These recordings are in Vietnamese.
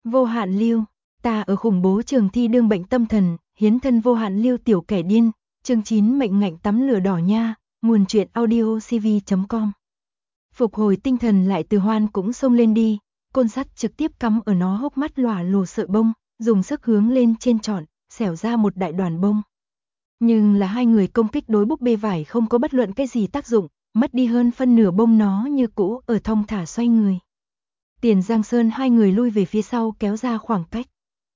Vô hạn lưu, ta ở khủng bố trường thi đương bệnh tâm thần, hiến thân vô hạn lưu tiểu kẻ điên, chương 9 mệnh ngạnh tắm lửa đỏ nha, nguồn truyện audio cv.com. Phục hồi tinh thần lại Từ Hoan cũng xông lên đi, côn sắt trực tiếp cắm ở nó hốc mắt lòa lồ sợi bông, dùng sức hướng lên trên trọn, xẻo ra một đại đoàn bông. Nhưng là hai người công kích đối búp bê vải không có bất luận cái gì tác dụng, mất đi hơn phân nửa bông nó như cũ ở thong thả xoay người. Tiền Giang Sơn hai người lui về phía sau kéo ra khoảng cách.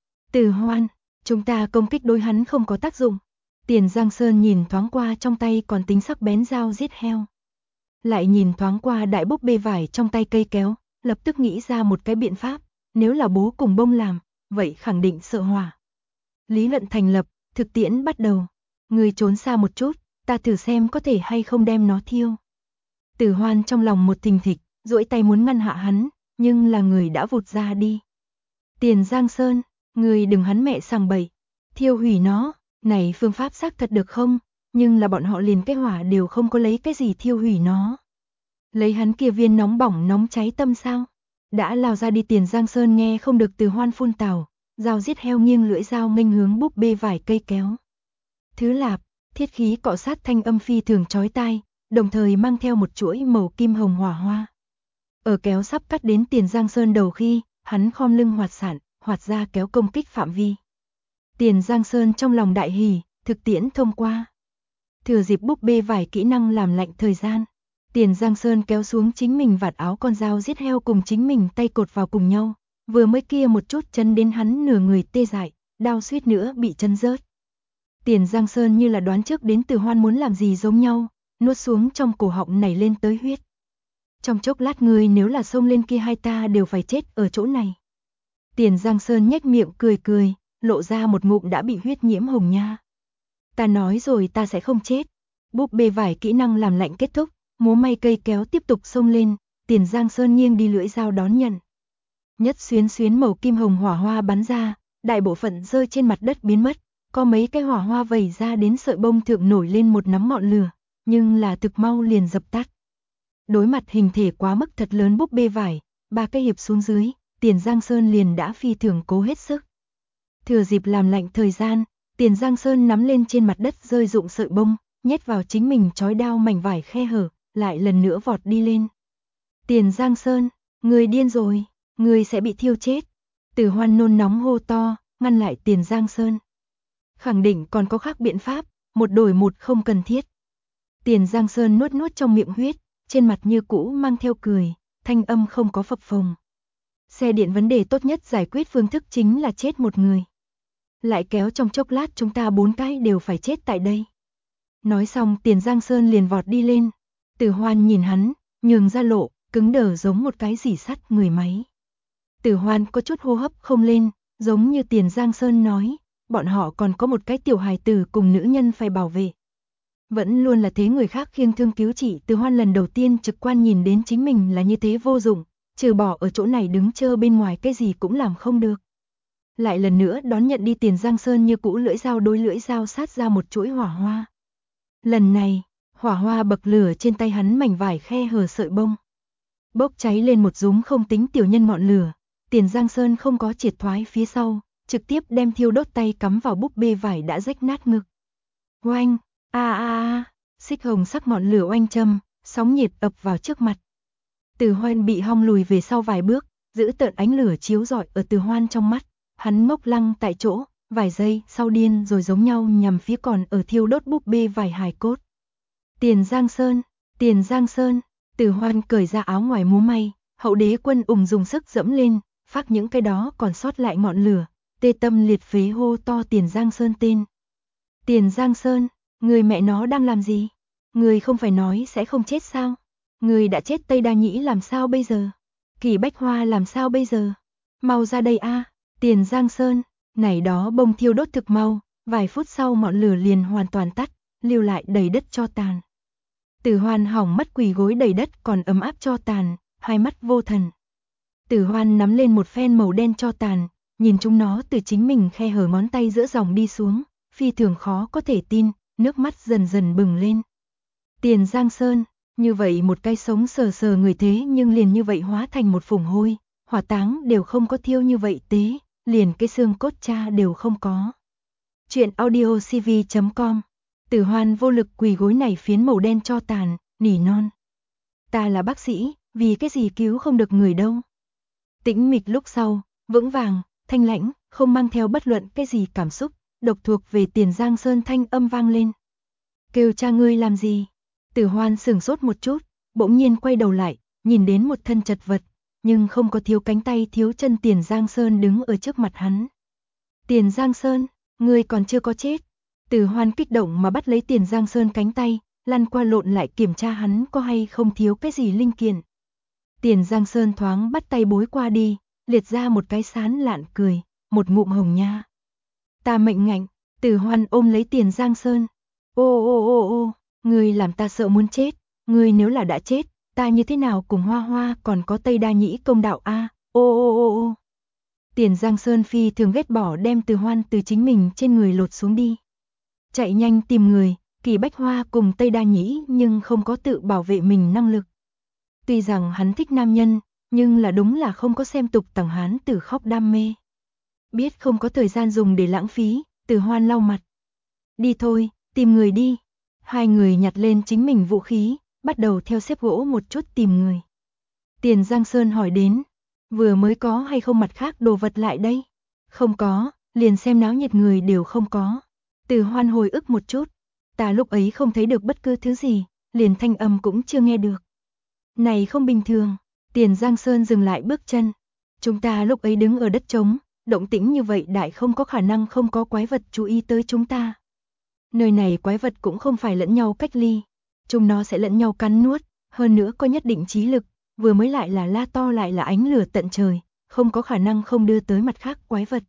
Từ Hoan, chúng ta công kích đối hắn không có tác dụng. Tiền Giang Sơn nhìn thoáng qua trong tay còn tính sắc bén dao giết heo. Lại nhìn thoáng qua đại búp bê vải trong tay cây kéo, lập tức nghĩ ra một cái biện pháp, nếu là bố cùng bông làm, vậy khẳng định sợ hỏa. Lý luận thành lập, thực tiễn bắt đầu. Người trốn xa một chút, ta thử xem có thể hay không đem nó thiêu. Từ Hoan trong lòng một thình thịch, duỗi tay muốn ngăn hạ hắn, nhưng là người đã vụt ra đi. Tiền Giang Sơn, người đừng hắn mẹ sằng bậy, thiêu hủy nó, này phương pháp xác thật được không, nhưng là bọn họ liền cái hỏa đều không có lấy cái gì thiêu hủy nó. Lấy hắn kia viên nóng bỏng nóng cháy tâm sao, đã lao ra đi. Tiền Giang Sơn nghe không được Từ Hoan phun tào, dao giết heo nghiêng lưỡi dao nghênh hướng búp bê vải cây kéo. Thứ lạp, thiết khí cọ sát thanh âm phi thường chói tai, đồng thời mang theo một chuỗi màu kim hồng hỏa hoa. Ở kéo sắp cắt đến Tiền Giang Sơn đầu khi, hắn khom lưng hoạt ra kéo công kích phạm vi. Tiền Giang Sơn trong lòng đại hỉ, thực tiễn thông qua. Thừa dịp búp bê vải kỹ năng làm lạnh thời gian, Tiền Giang Sơn kéo xuống chính mình vạt áo con dao giết heo cùng chính mình tay cột vào cùng nhau, vừa mới kia một chút chấn đến hắn nửa người tê dại, đau suýt nữa bị chân rớt. Tiền Giang Sơn như là đoán trước đến Từ Hoan muốn làm gì giống nhau, nuốt xuống trong cổ họng nảy lên tới huyết. Trong chốc lát người nếu là xông lên kia hai ta đều phải chết ở chỗ này. Tiền Giang Sơn nhếch miệng cười cười, lộ ra một ngụm đã bị huyết nhiễm hồng nha. Ta nói rồi ta sẽ không chết. Búp bê vải kỹ năng làm lạnh kết thúc, múa may cây kéo tiếp tục xông lên, Tiền Giang Sơn nghiêng đi lưỡi dao đón nhận. Nhất xuyến xuyến màu kim hồng hỏa hoa bắn ra, đại bộ phận rơi trên mặt đất biến mất, có mấy cái hỏa hoa vẩy ra đến sợi bông thượng nổi lên một nắm ngọn lửa, nhưng là thực mau liền dập tắt. Đối mặt hình thể quá mức thật lớn búp bê vải, ba cái hiệp xuống dưới, Tiền Giang Sơn liền đã phi thường cố hết sức. Thừa dịp làm lạnh thời gian, Tiền Giang Sơn nắm lên trên mặt đất rơi rụng sợi bông, nhét vào chính mình chói đao mảnh vải khe hở, lại lần nữa vọt đi lên. Tiền Giang Sơn, người điên rồi, người sẽ bị thiêu chết. Từ Hoan nôn nóng hô to, ngăn lại Tiền Giang Sơn. Khẳng định còn có khác biện pháp, một đổi một không cần thiết. Tiền Giang Sơn nuốt nuốt trong miệng huyết, trên mặt như cũ mang theo cười, thanh âm không có phập phồng. Xe điện vấn đề tốt nhất giải quyết phương thức chính là chết một người. Lại kéo trong chốc lát chúng ta 4 cái đều phải chết tại đây. Nói xong Tiền Giang Sơn liền vọt đi lên. Từ Hoan nhìn hắn, nhường ra lộ, cứng đờ giống một cái rỉ sắt người máy. Từ Hoan có chút hô hấp không lên, giống như Tiền Giang Sơn nói, bọn họ còn có một cái tiểu hài tử cùng nữ nhân phải bảo vệ. Vẫn luôn là thế người khác khiêng thương cứu trị. Từ Hoan lần đầu tiên trực quan nhìn đến chính mình là như thế vô dụng, trừ bỏ ở chỗ này đứng chờ bên ngoài cái gì cũng làm không được. Lại lần nữa đón nhận đi. Tiền Giang Sơn như cũ lưỡi dao đối lưỡi dao sát ra một chuỗi hỏa hoa. Lần này, hỏa hoa bậc lửa trên tay hắn mảnh vải khe hở sợi bông. Bốc cháy lên một dúm không tính tiểu nhân ngọn lửa, Tiền Giang Sơn không có triệt thoái phía sau, trực tiếp đem thiêu đốt tay cắm vào búp bê vải đã rách nát ngực. Oanh, xích hồng sắc ngọn lửa oanh châm, sóng nhiệt ập vào trước mặt. Từ Hoan bị hong lùi về sau vài bước, giữ tợn ánh lửa chiếu rọi ở Từ Hoan trong mắt, hắn ngốc lăng tại chỗ, vài giây sau điên rồi giống nhau nhằm phía còn ở thiêu đốt búp bê vải hài cốt. Tiền Giang Sơn, Tiền Giang Sơn, Từ Hoan cởi ra áo ngoài múa may, hậu đế quân ùng dùng sức dẫm lên, phát những cái đó còn sót lại ngọn lửa, tê tâm liệt phế hô to Tiền Giang Sơn tên. Tiền Giang Sơn, người mẹ nó đang làm gì? Người không phải nói sẽ không chết sao? Người đã chết Tây Đa Nhĩ làm sao bây giờ? Kỳ Bách Hoa làm sao bây giờ? Mau ra đây a, Tiền Giang Sơn, này đó bông thiêu đốt thực mau, vài phút sau ngọn lửa liền hoàn toàn tắt, lưu lại đầy đất tro tàn. Từ Hoan hỏng mất quỳ gối đầy đất còn ấm áp tro tàn, hai mắt vô thần. Từ Hoan nắm lên một phen màu đen tro tàn, nhìn chúng nó từ chính mình khe hở ngón tay giữa dòng đi xuống, phi thường khó có thể tin, nước mắt dần dần bừng lên. Tiền Giang Sơn, như vậy một cái sống sờ sờ người thế nhưng liền như vậy hóa thành một phủng hôi, hỏa táng đều không có thiêu như vậy tế, liền cái xương cốt cha đều không có. Chuyện audio cv.com. Tử Hoan vô lực quỳ gối này phiến màu đen cho tàn, nỉ non. Ta là bác sĩ, vì cái gì cứu không được người đâu. Tĩnh mịch lúc sau, vững vàng, thanh lãnh, không mang theo bất luận cái gì cảm xúc, độc thuộc về Tiền Giang Sơn thanh âm vang lên. Kêu cha ngươi làm gì? Tử Hoan sửng sốt một chút, bỗng nhiên quay đầu lại, nhìn đến một thân chật vật, nhưng không có thiếu cánh tay thiếu chân Tiền Giang Sơn đứng ở trước mặt hắn. Tiền Giang Sơn, ngươi còn chưa có chết. Tử Hoan kích động mà bắt lấy Tiền Giang Sơn cánh tay, lăn qua lộn lại kiểm tra hắn có hay không thiếu cái gì linh kiện. Tiền Giang Sơn thoáng bắt tay bối qua đi, liệt ra một cái sán lạn cười, một ngụm hồng nha. Ta mệnh ngạnh. Tử Hoan ôm lấy Tiền Giang Sơn. Ô ô ô ô, ngươi làm ta sợ muốn chết, ngươi nếu là đã chết, ta như thế nào cùng Hoa Hoa còn có Tây Đa Nhĩ công đạo a? Ô ô ô ô. Tiền Giang Sơn phi thường ghét bỏ đem Tử Hoan từ chính mình trên người lột xuống đi. Chạy nhanh tìm người, Kỳ Bách Hoa cùng Tây Đa Nhĩ nhưng không có tự bảo vệ mình năng lực. Tuy rằng hắn thích nam nhân, nhưng là đúng là không có xem tục tằng hán tử khóc đam mê. Biết không có thời gian dùng để lãng phí, Tử Hoan lau mặt. Đi thôi, tìm người đi. Hai người nhặt lên chính mình vũ khí, bắt đầu theo xếp gỗ một chút tìm người. Tiền Giang Sơn hỏi đến, vừa mới có hay không mặt khác đồ vật lại đây? Không có, liền xem náo nhiệt người đều không có. Tử Hoan hồi ức một chút, ta lúc ấy không thấy được bất cứ thứ gì, liền thanh âm cũng chưa nghe được. Này không bình thường. Tiền Giang Sơn dừng lại bước chân. Chúng ta lúc ấy đứng ở đất trống, động tĩnh như vậy đại không có khả năng không có quái vật chú ý tới chúng ta. Nơi này quái vật cũng không phải lẫn nhau cách ly, chúng nó sẽ lẫn nhau cắn nuốt, hơn nữa có nhất định trí lực, vừa mới lại là la to lại là ánh lửa tận trời, không có khả năng không đưa tới mặt khác quái vật.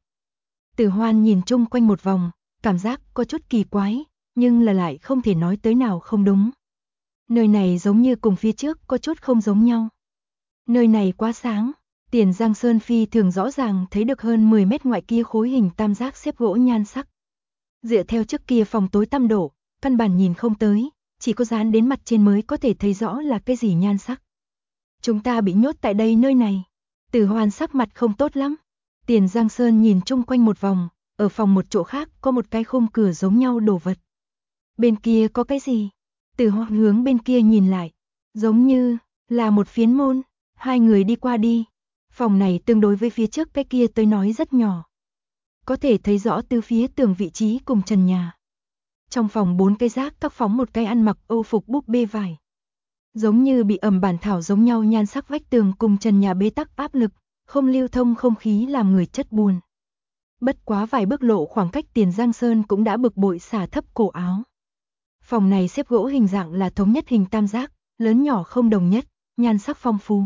Tử Hoan nhìn chung quanh một vòng, cảm giác có chút kỳ quái, nhưng là lại không thể nói tới nào không đúng. Nơi này giống như cùng phía trước có chút không giống nhau. Nơi này quá sáng, Tiền Giang Sơn phi thường rõ ràng thấy được hơn 10 mét ngoại kia khối hình tam giác xếp gỗ nhan sắc. Dựa theo trước kia phòng tối tăm độ, căn bản nhìn không tới, chỉ có dán đến mặt trên mới có thể thấy rõ là cái gì nhan sắc. Chúng ta bị nhốt tại đây nơi này. Tử Hoan sắc mặt không tốt lắm. Tiền Giang Sơn nhìn chung quanh một vòng, ở phòng một chỗ khác có một cái khung cửa giống nhau đồ vật. Bên kia có cái gì? Tử Hoan hướng bên kia nhìn lại, giống như là một phiến môn. Hai người đi qua đi. Phòng này tương đối với phía trước cái kia tới nói rất nhỏ. Có thể thấy rõ từ phía tường vị trí cùng trần nhà. Trong phòng 4 cái rác các phóng một cái ăn mặc Âu phục búp bê vải. Giống như bị ẩm bản thảo giống nhau nhan sắc vách tường cùng trần nhà bế tắc áp lực, không lưu thông không khí làm người chất buồn. Bất quá vài bước lộ khoảng cách Tiền Giang Sơn cũng đã bực bội xả thấp cổ áo. Phòng này xếp gỗ hình dạng là thống nhất hình tam giác, lớn nhỏ không đồng nhất, nhan sắc phong phú.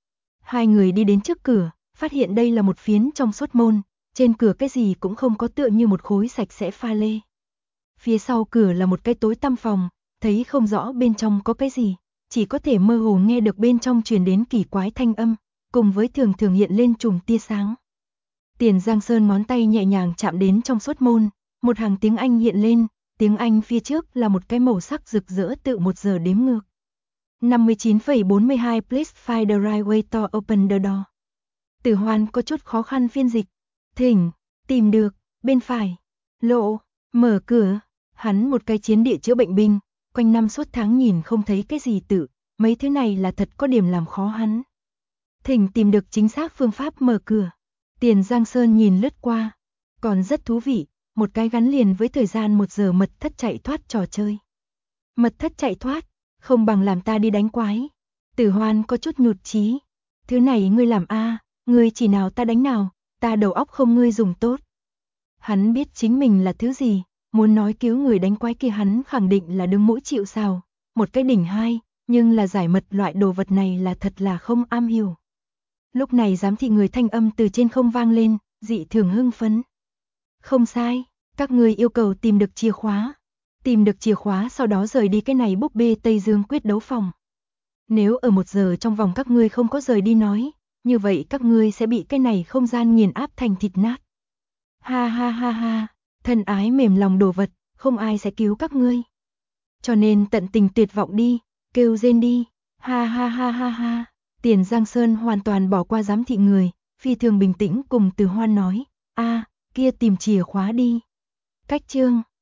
Hai người đi đến trước cửa, phát hiện đây là một phiến trong suốt môn, trên cửa cái gì cũng không có tựa như một khối sạch sẽ pha lê. Phía sau cửa là một cái tối tăm phòng, thấy không rõ bên trong có cái gì, chỉ có thể mơ hồ nghe được bên trong truyền đến kỳ quái thanh âm, cùng với thường thường hiện lên chùm tia sáng. Tiền Giang Sơn ngón tay nhẹ nhàng chạm đến trong suốt môn, một hàng tiếng Anh hiện lên, tiếng Anh phía trước là một cái màu sắc rực rỡ tự 1 giờ đếm ngược. 59,42 Please find the right way to open the door. Tử Hoan có chút khó khăn phiên dịch. Thỉnh, tìm được, bên phải, lộ, mở cửa. Hắn một cái chiến địa chữa bệnh binh, quanh năm suốt tháng nhìn không thấy cái gì tự, mấy thứ này là thật có điểm làm khó hắn. Thỉnh tìm được chính xác phương pháp mở cửa. Tiền Giang Sơn nhìn lướt qua, còn rất thú vị, một cái gắn liền với thời gian 1 giờ mật thất chạy thoát trò chơi. Mật thất chạy thoát, không bằng làm ta đi đánh quái. Tử Hoan có chút nhụt chí. Thứ này ngươi làm a, ngươi chỉ nào ta đánh nào, ta đầu óc không ngươi dùng tốt. Hắn biết chính mình là thứ gì, muốn nói cứu người đánh quái kia hắn khẳng định là đứng mũi chịu sào, một cái đỉnh hai, nhưng là giải mật loại đồ vật này là thật là không am hiểu. Lúc này giám thị người thanh âm từ trên không vang lên, dị thường hưng phấn. Không sai, các ngươi yêu cầu tìm được chìa khóa. Tìm được chìa khóa sau đó rời đi cái này búp bê Tây Dương quyết đấu phòng. Nếu ở 1 giờ trong vòng các ngươi không có rời đi nói, như vậy các ngươi sẽ bị cái này không gian nghiền áp thành thịt nát. Ha ha ha ha, thân ái mềm lòng đồ vật, không ai sẽ cứu các ngươi. Cho nên tận tình tuyệt vọng đi, kêu rên đi, ha ha ha ha ha. Tiền Giang Sơn hoàn toàn bỏ qua giám thị người, phi thường bình tĩnh cùng Từ Hoan nói, kia tìm chìa khóa đi. Cách chương